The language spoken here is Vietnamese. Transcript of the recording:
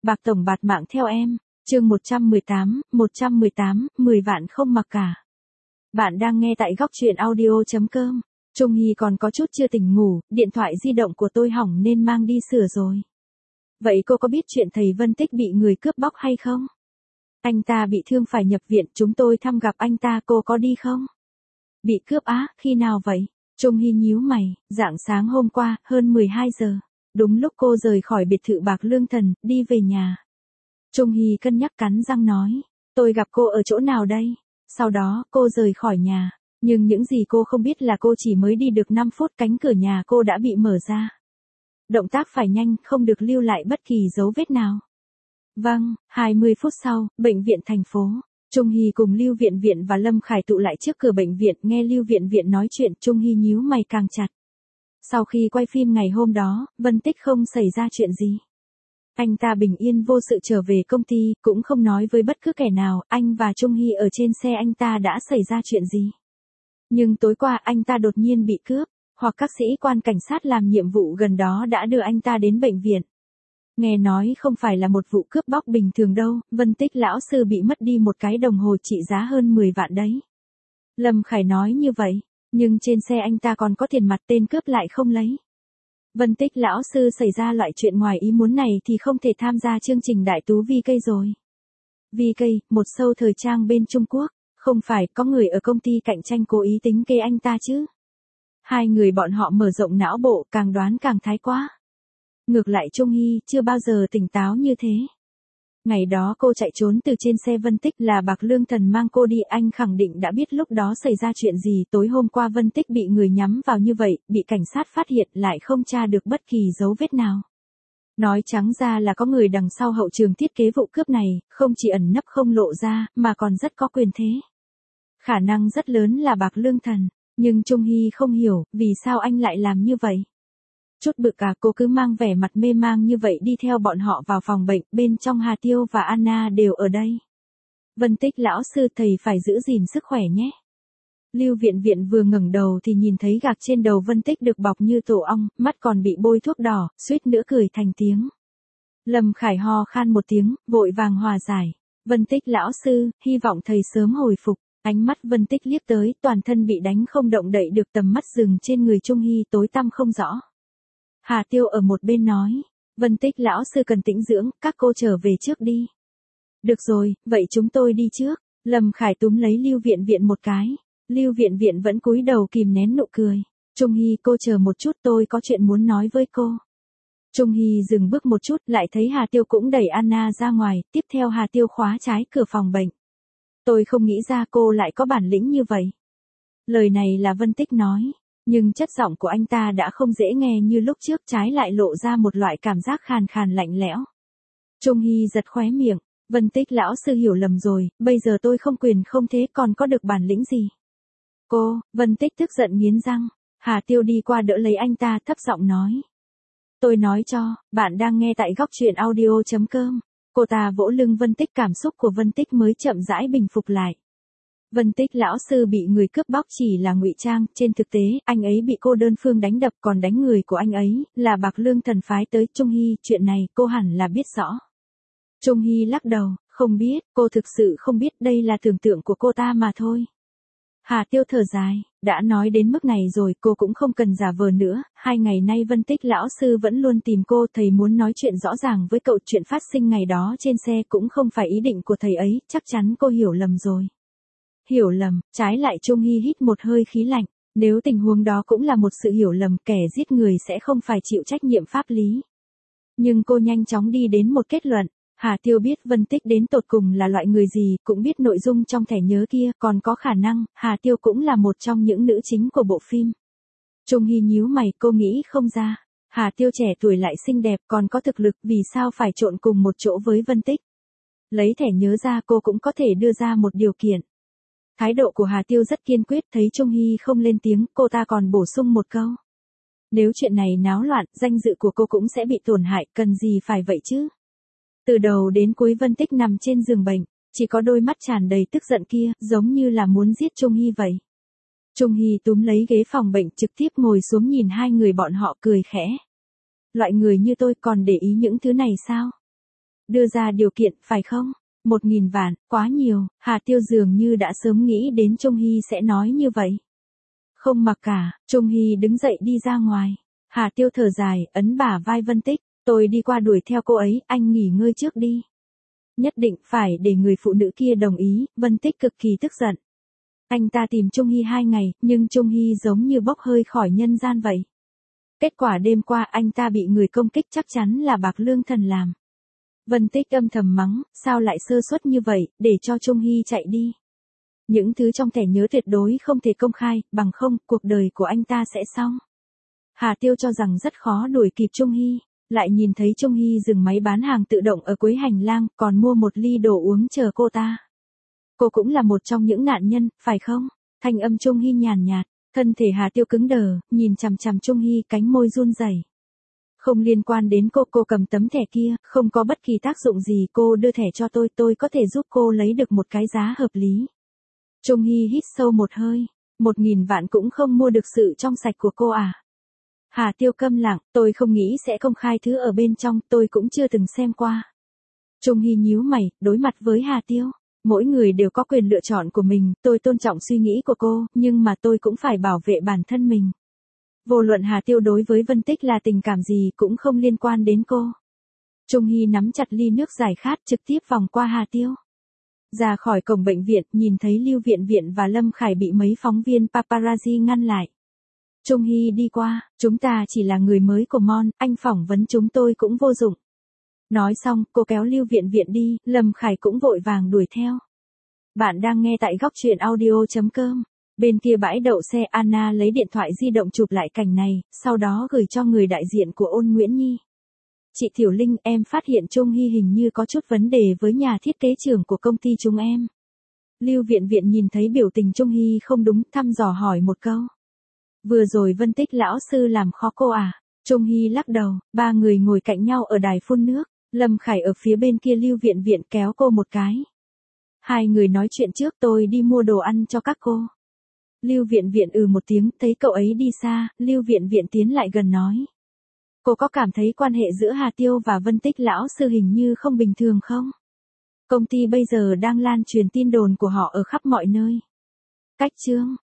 Bạc tổng bạt mạng theo em. Chương 118, 10 vạn không mặc cả. Bạn đang nghe tại góc truyện audio.com. Trung Hy còn có chút chưa tỉnh ngủ, điện thoại di động của tôi hỏng nên mang đi sửa rồi. Vậy cô có biết chuyện thầy Vân Tích bị người cướp bóc hay không? Anh ta bị thương phải nhập viện, chúng tôi thăm gặp anh ta, cô có đi không? Bị cướp á, khi nào vậy? Trung Hy nhíu mày, rạng sáng hôm qua, hơn 12 giờ. Đúng lúc cô rời khỏi biệt thự Bạc Lương Thần, đi về nhà. Trung Hy cân nhắc cắn răng nói, tôi gặp cô ở chỗ nào đây? Sau đó, cô rời khỏi nhà. Nhưng những gì cô không biết là cô chỉ mới đi được 5 phút cánh cửa nhà cô đã bị mở ra. Động tác phải nhanh, không được lưu lại bất kỳ dấu vết nào. Vâng, 20 phút sau, bệnh viện thành phố. Trung Hy cùng Lưu Viện Viện và Lâm Khải tụ lại trước cửa bệnh viện, nghe Lưu Viện Viện nói chuyện, Trung Hy nhíu mày càng chặt. Sau khi quay phim ngày hôm đó, Vân Tích không xảy ra chuyện gì. Anh ta bình yên vô sự trở về công ty, cũng không nói với bất cứ kẻ nào, anh và Trung Hy ở trên xe anh ta đã xảy ra chuyện gì. Nhưng tối qua anh ta đột nhiên bị cướp, hoặc các sĩ quan cảnh sát làm nhiệm vụ gần đó đã đưa anh ta đến bệnh viện. Nghe nói không phải là một vụ cướp bóc bình thường đâu, Vân Tích lão sư bị mất đi một cái đồng hồ trị giá hơn 10 vạn đấy. Lâm Khải nói như vậy, nhưng trên xe anh ta còn có tiền mặt, tên cướp lại không lấy. Vân Tích lão sư xảy ra loại chuyện ngoài ý muốn này thì không thể tham gia chương trình Đại Tú VK rồi. VK, một show thời trang bên Trung Quốc, không phải có người ở công ty cạnh tranh cố ý tính kế anh ta chứ. Hai người bọn họ mở rộng não bộ, càng đoán càng thái quá. Ngược lại Trung Hy chưa bao giờ tỉnh táo như thế. Ngày đó cô chạy trốn từ trên xe Vân Tích là Bạc Lương Thần mang cô đi, anh khẳng định đã biết lúc đó xảy ra chuyện gì. Tối hôm qua Vân Tích bị người nhắm vào như vậy, bị cảnh sát phát hiện lại không tra được bất kỳ dấu vết nào. Nói trắng ra là có người đằng sau hậu trường thiết kế vụ cướp này, không chỉ ẩn nấp không lộ ra, mà còn rất có quyền thế. Khả năng rất lớn là Bạc Lương Thần, nhưng Trung Hy không hiểu, vì sao anh lại làm như vậy. Chút bực cả, cô cứ mang vẻ mặt mê mang như vậy đi theo bọn họ vào phòng bệnh, bên trong Hà Tiêu và Anna đều ở đây. Vân Tích lão sư, thầy phải giữ gìn sức khỏe nhé. Lưu Viện Viện vừa ngẩng đầu thì nhìn thấy gạc trên đầu Vân Tích được bọc như tổ ong, mắt còn bị bôi thuốc đỏ, suýt nữa cười thành tiếng. Lâm Khải ho khan một tiếng, vội vàng hòa giải. Vân Tích lão sư, hy vọng thầy sớm hồi phục. Ánh mắt Vân Tích liếc tới, toàn thân bị đánh không động đậy được, tầm mắt dừng trên người Trung Hy tối tăm không rõ. Hà Tiêu ở một bên nói, Vân Tích lão sư cần tĩnh dưỡng, các cô trở về trước đi. Được rồi, vậy chúng tôi đi trước. Lâm Khải túm lấy Lưu Viện Viện một cái. Lưu Viện Viện vẫn cúi đầu kìm nén nụ cười. Trung Hy, cô chờ một chút, tôi có chuyện muốn nói với cô. Trung Hy dừng bước một chút, lại thấy Hà Tiêu cũng đẩy Anna ra ngoài, tiếp theo Hà Tiêu khóa trái cửa phòng bệnh. Tôi không nghĩ ra cô lại có bản lĩnh như vậy. Lời này là Vân Tích nói. Nhưng chất giọng của anh ta đã không dễ nghe như lúc trước, trái lại lộ ra một loại cảm giác khàn khàn lạnh lẽo. Trung Hy giật khóe miệng, Vân Tích lão sư hiểu lầm rồi, bây giờ tôi không quyền không thế còn có được bản lĩnh gì. Cô, Vân Tích tức giận nghiến răng, Hà Tiêu đi qua đỡ lấy anh ta, thấp giọng nói. Tôi nói cho, bạn đang nghe tại góc truyện audio.com. Cô ta vỗ lưng Vân Tích, cảm xúc của Vân Tích mới chậm rãi bình phục lại. Vân Tích lão sư bị người cướp bóc chỉ là ngụy trang, trên thực tế, anh ấy bị cô đơn phương đánh đập, còn đánh người của anh ấy, là Bạc Lương Thần phái tới. Trung Hy, chuyện này, cô hẳn là biết rõ. Trung Hy lắc đầu, không biết, cô thực sự không biết, đây là tưởng tượng của cô ta mà thôi. Hà Tiêu thở dài, đã nói đến mức này rồi, cô cũng không cần giả vờ nữa, 2 ngày nay Vân Tích lão sư vẫn luôn tìm cô, thầy muốn nói chuyện rõ ràng với cậu, chuyện phát sinh ngày đó trên xe cũng không phải ý định của thầy ấy, chắc chắn cô hiểu lầm rồi. Hiểu lầm, trái lại Trung Hy hít một hơi khí lạnh, nếu tình huống đó cũng là một sự hiểu lầm, kẻ giết người sẽ không phải chịu trách nhiệm pháp lý. Nhưng cô nhanh chóng đi đến một kết luận, Hà Tiêu biết Vân Tích đến tột cùng là loại người gì, cũng biết nội dung trong thẻ nhớ kia, còn có khả năng, Hà Tiêu cũng là một trong những nữ chính của bộ phim. Trung Hy nhíu mày, cô nghĩ không ra, Hà Tiêu trẻ tuổi lại xinh đẹp, còn có thực lực, vì sao phải trộn cùng một chỗ với Vân Tích. Lấy thẻ nhớ ra, cô cũng có thể đưa ra một điều kiện. Thái độ của Hà Tiêu rất kiên quyết, thấy Trung Hy không lên tiếng, cô ta còn bổ sung một câu. Nếu chuyện này náo loạn, danh dự của cô cũng sẽ bị tổn hại, cần gì phải vậy chứ. Từ đầu đến cuối Vân Tích nằm trên giường bệnh, chỉ có đôi mắt tràn đầy tức giận kia, giống như là muốn giết Trung Hy vậy. Trung Hy túm lấy ghế phòng bệnh, trực tiếp ngồi xuống nhìn hai người bọn họ, cười khẽ. Loại người như tôi còn để ý những thứ này sao? Đưa ra điều kiện, phải không? 1.000 vạn, quá nhiều, Hà Tiêu dường như đã sớm nghĩ đến Trung Hy sẽ nói như vậy. Không mặc cả, Trung Hy đứng dậy đi ra ngoài. Hà Tiêu thở dài, ấn bả vai Vân Tích, tôi đi qua đuổi theo cô ấy, anh nghỉ ngơi trước đi. Nhất định phải để người phụ nữ kia đồng ý, Vân Tích cực kỳ tức giận. Anh ta tìm Trung Hy 2 ngày, nhưng Trung Hy giống như bốc hơi khỏi nhân gian vậy. Kết quả đêm qua anh ta bị người công kích, chắc chắn là Bạc Lương Thần làm. Vân Tích âm thầm mắng, sao lại sơ suất như vậy, để cho Trung Hy chạy đi. Những thứ trong thẻ nhớ tuyệt đối không thể công khai, bằng không, cuộc đời của anh ta sẽ xong. Hà Tiêu cho rằng rất khó đuổi kịp Trung Hy, lại nhìn thấy Trung Hy dừng máy bán hàng tự động ở cuối hành lang, còn mua một ly đồ uống chờ cô ta. Cô cũng là một trong những nạn nhân, phải không? Thanh âm Trung Hy nhàn nhạt, thân thể Hà Tiêu cứng đờ, nhìn chằm chằm Trung Hy, cánh môi run rẩy. Không liên quan đến cô cầm tấm thẻ kia, không có bất kỳ tác dụng gì, cô đưa thẻ cho tôi có thể giúp cô lấy được một cái giá hợp lý. Trung Hy hít sâu một hơi, 1.000 vạn cũng không mua được sự trong sạch của cô à? Hà Tiêu câm lặng, tôi không nghĩ sẽ công khai thứ ở bên trong, tôi cũng chưa từng xem qua. Trung Hy nhíu mày, đối mặt với Hà Tiêu. Mỗi người đều có quyền lựa chọn của mình, tôi tôn trọng suy nghĩ của cô, nhưng mà tôi cũng phải bảo vệ bản thân mình. Vô luận Hà Tiêu đối với Vân Tích là tình cảm gì cũng không liên quan đến cô. Trung Hy nắm chặt ly nước giải khát, trực tiếp vòng qua Hà Tiêu. Ra khỏi cổng bệnh viện, nhìn thấy Lưu Viện Viện và Lâm Khải bị mấy phóng viên paparazzi ngăn lại. Trung Hy đi qua, chúng ta chỉ là người mới của Mon, anh phỏng vấn chúng tôi cũng vô dụng. Nói xong, cô kéo Lưu Viện Viện đi, Lâm Khải cũng vội vàng đuổi theo. Bạn đang nghe tại góc truyện audio.com. Bên kia bãi đậu xe, Anna lấy điện thoại di động chụp lại cảnh này, sau đó gửi cho người đại diện của Ôn Nguyễn Nhi. Chị Tiểu Linh, em phát hiện Trung Hy hình như có chút vấn đề với nhà thiết kế trưởng của công ty chúng em. Lưu Viện Viện nhìn thấy biểu tình Trung Hy không đúng, thăm dò hỏi một câu. Vừa rồi Vân Tích lão sư làm khó cô à? Trung Hy lắc đầu, ba người ngồi cạnh nhau ở đài phun nước, Lâm Khải ở phía bên kia, Lưu Viện Viện kéo cô một cái. Hai người nói chuyện trước, tôi đi mua đồ ăn cho các cô. Lưu Viện Viện một tiếng, thấy cậu ấy đi xa, Lưu Viện Viện tiến lại gần nói. Cô có cảm thấy quan hệ giữa Hà Tiêu và Vân Tích lão sư hình như không bình thường không? Công ty bây giờ đang lan truyền tin đồn của họ ở khắp mọi nơi. Cách chương